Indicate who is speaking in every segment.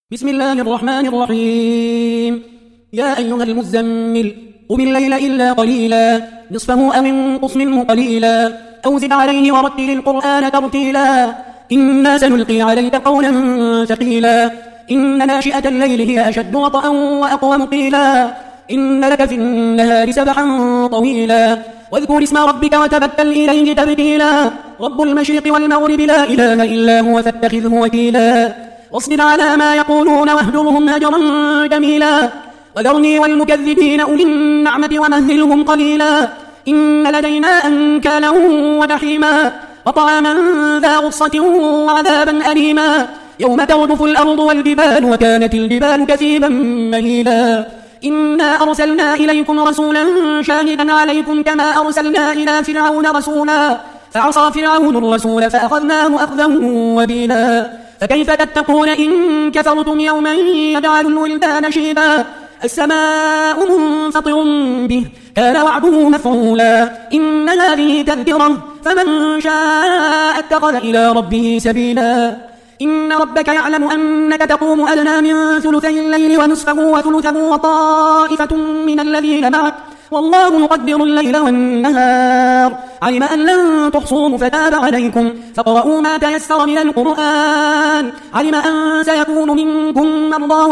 Speaker 1: بسم الله الرحمن الرحيم. يا أيها المزمل قم الليل إلا قليلا نصفه أو انقص منه قليلا أو زد عليه ورتل القرآن ترتيلا إنا سنلقي عليك قولا ثقيلا إن ناشئة الليل هي أشد وطئا وأقوم قيلا إن لك في النهار سبحا طويلا واذكر اسم ربك وتبتل إليه تبتيلا رب المشرق والمغرب لا إله إلا هو فاتخذه وكيلا واصبر على ما يقولون واهجرهم هجرا جميلا وذرني والمكذبين أولي النعمة ومهلهم قليلا إن لدينا أنكالا وجحيما وطعاما ذا غصة وعذابا أليما يوم ترجف الأرض والجبال وكانت الجبال كثيبا مهيلا إنا أرسلنا إليكم رسولا شاهدا عليكم كما أرسلنا إلى فرعون رسولا فعصى فرعون الرسول فأخذناه أخذا وبيلا فكيف تتقون إن كفرتم يوما يجعل الولدان شيبا السماء منفطر به كان وعده مفعولا إن هذه تذكرة فمن شاء اتخذ إلى ربه سبيلا إن ربك يعلم أنك تقوم أدنى من ثلثي الليل ونصفه وثلثه وطائفة من الذين معك والله يقدر الليل والنهار علم أن لن تحصوه فتاب عليكم فاقرؤوا ما تيسر من القرآن علم أن سيكون منكم مرضى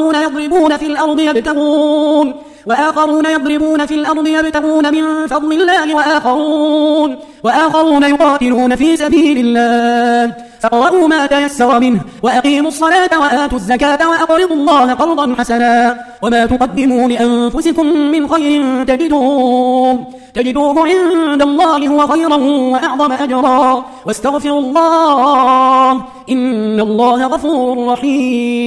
Speaker 1: وآخرون يضربون في الأرض يبتغون من فضل الله وآخرون يقاتلون في سبيل الله فاقرؤوا ما تيسر منه وأقيموا الصلاة وآتوا الزكاة وأقرضوا الله قرضا حسنا وما تقدموا لأنفسكم من خير تجدوه عند الله هو خيرا وأعظم أجرا واستغفروا الله إن الله غفور رحيم.